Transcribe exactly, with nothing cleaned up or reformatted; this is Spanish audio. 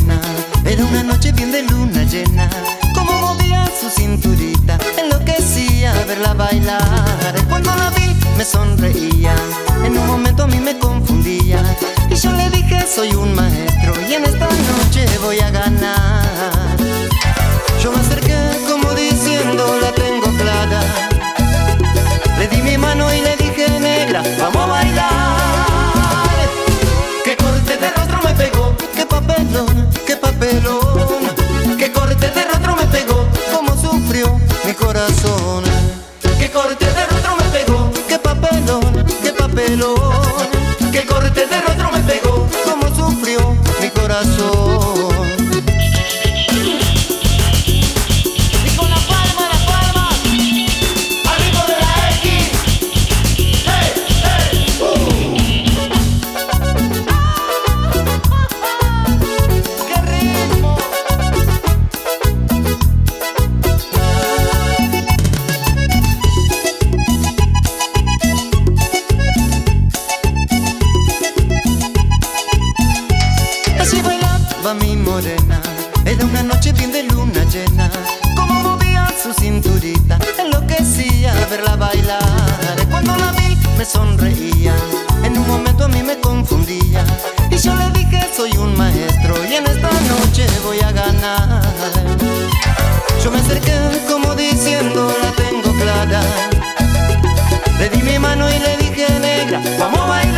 morena, era una noche bien de luna llena. Como movía su cinturita, enloquecía verla bailar. Cuando la vi me sonreía, en un momento a mí me confundía. Y yo le dije soy un maestro y en esta noche voy a ganar. Yo me acerqué como diciendo la tengo clara. Le di mi mano y le dije negra, vamos a bailar. Qué corte de rostro me pegó, qué papelón, qué papelón. Qué corte de rostro me pegó, cómo sufrió mi corazón. Qué corte de rostro me pegó, qué papelón, qué papelón. Qué corte de rostro me pegó, cómo sufrió mi corazón. Mi morena, era una noche bien de luna llena. Como movía su cinturita, enloquecía verla bailar. Cuando la vi me sonreía, en un momento a mí me confundía. Y yo le dije soy un maestro y en esta noche voy a ganar. Yo me acerqué como diciendo la tengo clara. Le di mi mano y le dije negra, vamos a bailar.